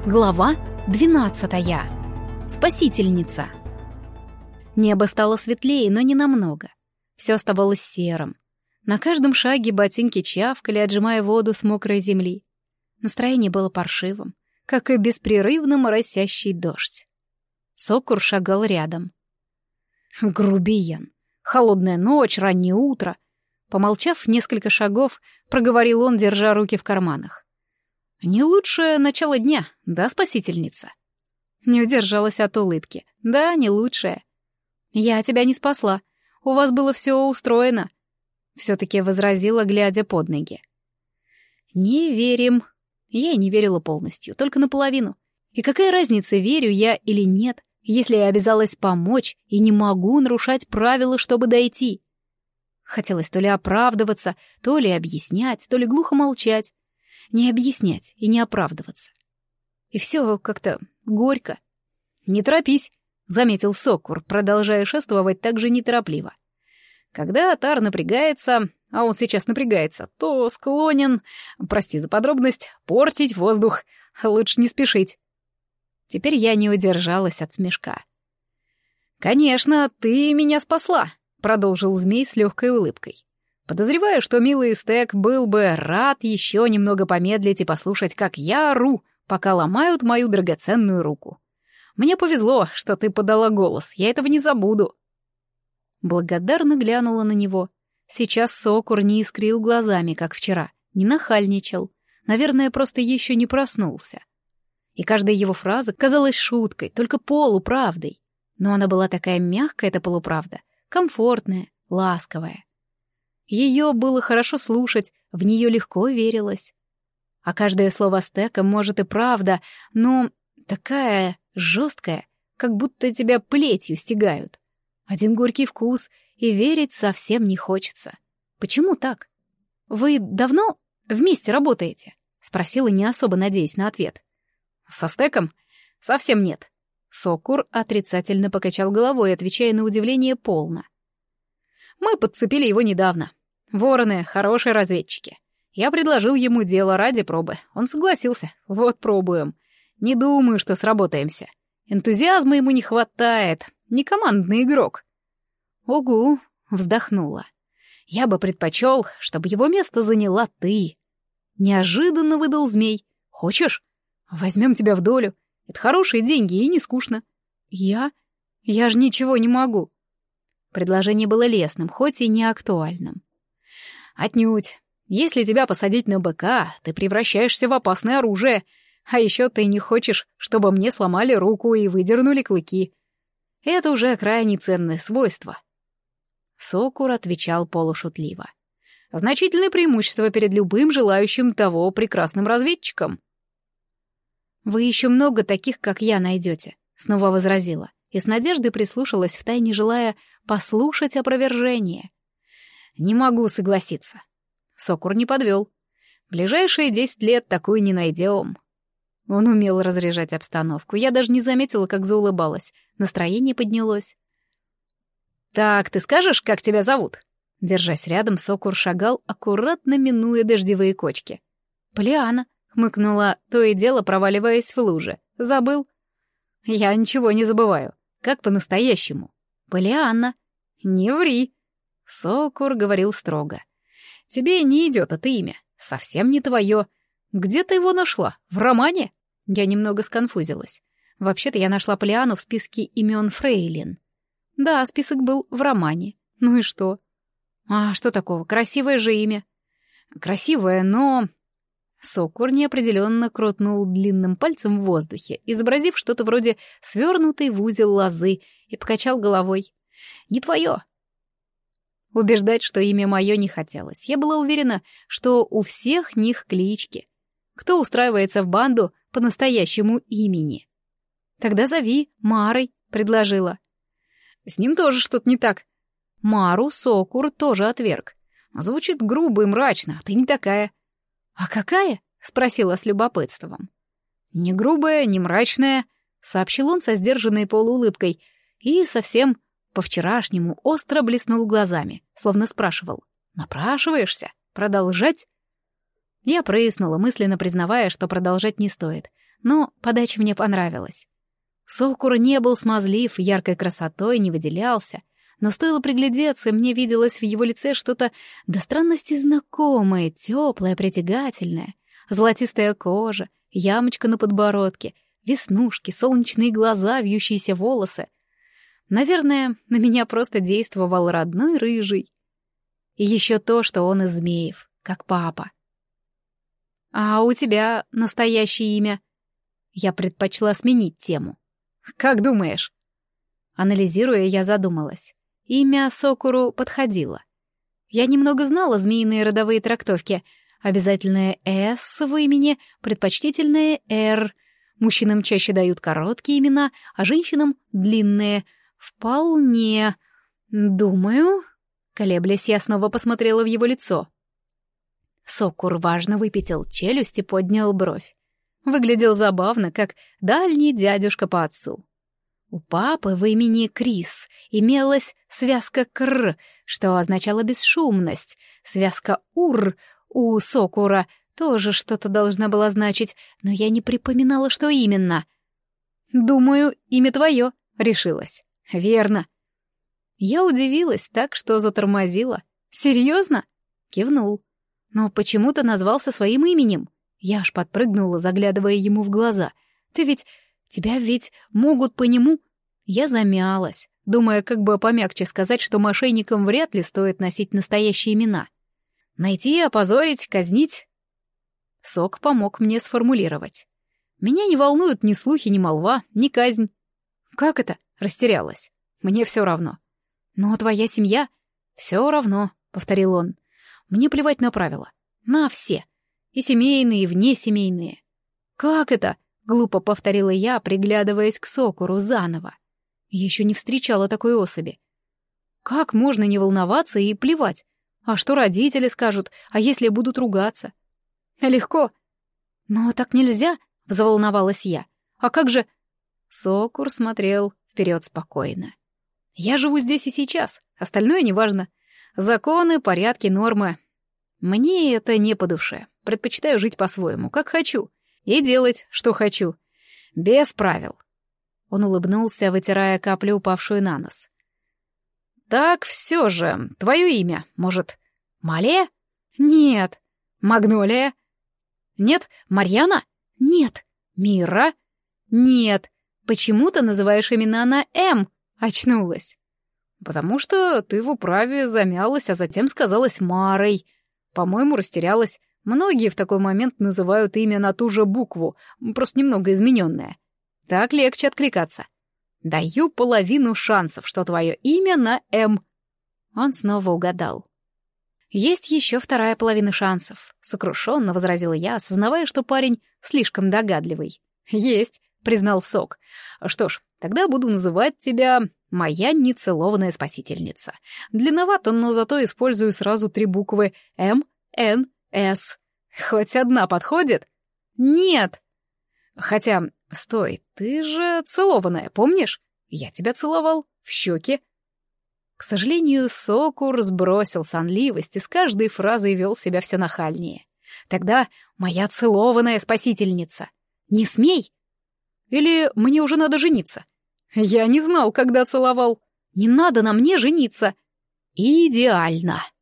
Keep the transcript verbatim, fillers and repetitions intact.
Глава двенадцатая. Спасительница. Небо стало светлее, но не намного. Все оставалось серым. На каждом шаге ботинки чавкали, отжимая воду с мокрой земли. Настроение было паршивым, как и беспрерывно моросящий дождь. Сокур шагал рядом. Грубиян. Холодная ночь, раннее утро. Помолчав несколько шагов, проговорил он, держа руки в карманах. «Не лучшее начало дня, да, спасительница?» Не удержалась от улыбки. «Да, не лучшее. Я тебя не спасла. У вас было все устроено», — все-таки возразила, глядя под ноги. «Не верим». Я и не верила полностью, только наполовину. И какая разница, верю я или нет, если я обязалась помочь и не могу нарушать правила, чтобы дойти? Хотелось то ли оправдываться, то ли объяснять, то ли глухо молчать. Не объяснять и не оправдываться. И все как-то горько. «Не торопись», — заметил Сокур, продолжая шествовать так же неторопливо. «Когда Тар напрягается, а он сейчас напрягается, то склонен, прости за подробность, портить воздух. Лучше не спешить». Теперь я не удержалась от смешка. «Конечно, ты меня спасла», — продолжил змей с легкой улыбкой. «Подозреваю, что милый Стек был бы рад еще немного помедлить и послушать, как я ору, пока ломают мою драгоценную руку. Мне повезло, что ты подала голос, я этого не забуду». Благодарно глянула на него. Сейчас Сокур не искрил глазами, как вчера, не нахальничал. Наверное, просто еще не проснулся. И каждая его фраза казалась шуткой, только полуправдой. Но она была такая мягкая, эта полуправда, комфортная, ласковая. Ее было хорошо слушать, в нее легко верилось. А каждое слово Стека, может, и правда, но такая жесткая, как будто тебя плетью стягают. Один горький вкус, и верить совсем не хочется. Почему так? «Вы давно вместе работаете?» — спросила, не особо надеясь на ответ. «Со Стеком? Совсем нет». Сокур отрицательно покачал головой, отвечая на удивление полно. «Мы подцепили его недавно. Вороны — хорошие разведчики. Я предложил ему дело ради пробы. Он согласился. Вот пробуем. Не думаю, что сработаемся. Энтузиазма ему не хватает. Не командный игрок». «Угу», — вздохнула. «Я бы предпочел, чтобы его место заняла ты». Неожиданно выдал змей. «Хочешь? Возьмем тебя в долю. Это хорошие деньги и не скучно». «Я? Я же ничего не могу». Предложение было лестным, хоть и не актуальным. «Отнюдь. Если тебя посадить на быка, ты превращаешься в опасное оружие. А еще ты не хочешь, чтобы мне сломали руку и выдернули клыки. Это уже крайне ценное свойство». Сокур отвечал полушутливо. «Значительное преимущество перед любым желающим того прекрасным разведчиком». «Вы еще много таких, как я, найдете», — снова возразила, и с надеждой прислушалась, втайне желая послушать опровержение. «Не могу согласиться». Сокур не подвел. «Ближайшие десять лет такую не найдем». Он умел разряжать обстановку. Я даже не заметила, как заулыбалась. Настроение поднялось. «Так, ты скажешь, как тебя зовут?» Держась рядом, Сокур шагал, аккуратно минуя дождевые кочки. «Полиана», — хмыкнула, то и дело проваливаясь в луже. «Забыл?» «Я ничего не забываю. Как по-настоящему?» «Полианна». «Не ври». Сокур говорил строго. «Тебе не идет это имя. Совсем не твое. Где ты его нашла? В романе?» Я немного сконфузилась. Вообще-то я нашла Полиану в списке имен фрейлин. Да, список был в романе. Ну и что? А что такого? Красивое же имя. Красивое, но... Сокур неопределенно крутнул длинным пальцем в воздухе, изобразив что-то вроде свернутой в узел лозы, и покачал головой. «Не твое». Убеждать, что имя мое, не хотелось. Я была уверена, что у всех них клички. Кто устраивается в банду по настоящему имени? «Тогда зови Марой», — предложила. «С ним тоже что-то не так». Мару Сокур тоже отверг. «Звучит грубо и мрачно, а ты не такая». «А какая?» — спросила с любопытством. «Не грубая, не мрачная», — сообщил он со сдержанной полуулыбкой и совсем по-вчерашнему остро блеснул глазами, словно спрашивал: «Напрашиваешься? Продолжать?» Я прыснула, мысленно признавая, что продолжать не стоит. но подача мне понравилась. Сокур не был смазлив, яркой красотой не выделялся, но стоило приглядеться, мне виделось в его лице что-то до странности знакомое, теплое, притягательное. Золотистая кожа, ямочка на подбородке, веснушки, солнечные глаза, вьющиеся волосы. Наверное, на меня просто действовал родной рыжий. И еще то, что он из змеев, как папа. «А у тебя настоящее имя?» Я предпочла сменить тему. «Как думаешь?» Анализируя, я задумалась. Имя Сокуру подходило. Я немного знала змеиные родовые трактовки. Обязательное «С» в имени, предпочтительное «Р». Мужчинам чаще дают короткие имена, а женщинам — длинные. Вполне. Думаю... Колеблясь, я снова посмотрела в его лицо. Сокур важно выпятил челюсть и поднял бровь. Выглядел забавно, как дальний дядюшка по отцу. У папы в имени Крис имелась связка «кр», что означало бесшумность. Связка «ур» у Сокура тоже что-то должна была значить, но я не припоминала, что именно. «Думаю, имя твое», — решилась. «Верно». Я удивилась так, что затормозила. «Серьезно?» — кивнул. «Но почему ты назвался своим именем?» Я аж подпрыгнула, заглядывая ему в глаза. «Ты ведь... Тебя ведь могут по нему...» Я замялась, думая, как бы помягче сказать, что мошенникам вряд ли стоит носить настоящие имена. Найти, опозорить, казнить. Сок помог мне сформулировать. Меня не волнуют ни слухи, ни молва, ни казнь. «Как это?» — растерялась. «Мне все равно». «Но твоя семья?» «Все равно», — повторил он. «Мне плевать на правила. На все. И семейные, и внесемейные». «Как это?» — глупо повторила я, приглядываясь к Сокуру заново. Еще не встречала такой особи. «Как можно не волноваться и плевать? А что родители скажут, а если будут ругаться?» «Легко». «Но так нельзя», — взволновалась я. «А как же...» Сокур смотрел вперед спокойно. «Я живу здесь и сейчас, остальное неважно. Законы, порядки, нормы. Мне это не по душе. Предпочитаю жить по-своему, как хочу, и делать, что хочу. Без правил». Он улыбнулся, вытирая каплю, упавшую на нос. «Так все же, твое имя, может, Малия?» «Нет». «Магнолия?» «Нет». «Марьяна?» «Нет». «Мира?» «Нет». «Почему ты называешь имена на «М»?» Очнулась. «Потому что ты в управе замялась, а затем сказалась Марой. По-моему, растерялась. Многие в такой момент называют имя на ту же букву, просто немного измененное. Так легче откликаться. Даю половину шансов, что твое имя на «М». Он снова угадал. «Есть еще вторая половина шансов», — сокрушенно возразила я, осознавая, что парень слишком догадливый. «Есть», — признал Сок. «Что ж, тогда буду называть тебя моя нецелованная спасительница. Длинновато, но зато использую сразу три буквы М, Н, С. Хоть одна подходит?» «Нет». «Хотя, стой, ты же целованная, помнишь? Я тебя целовал в щеки». К сожалению, Сокур сбросил сонливость и с каждой фразой вел себя все нахальнее. «Тогда моя целованная спасительница. Не смей!» «Или мне уже надо жениться?» «Я не знал, когда целовал». «Не надо на мне жениться». «Идеально!»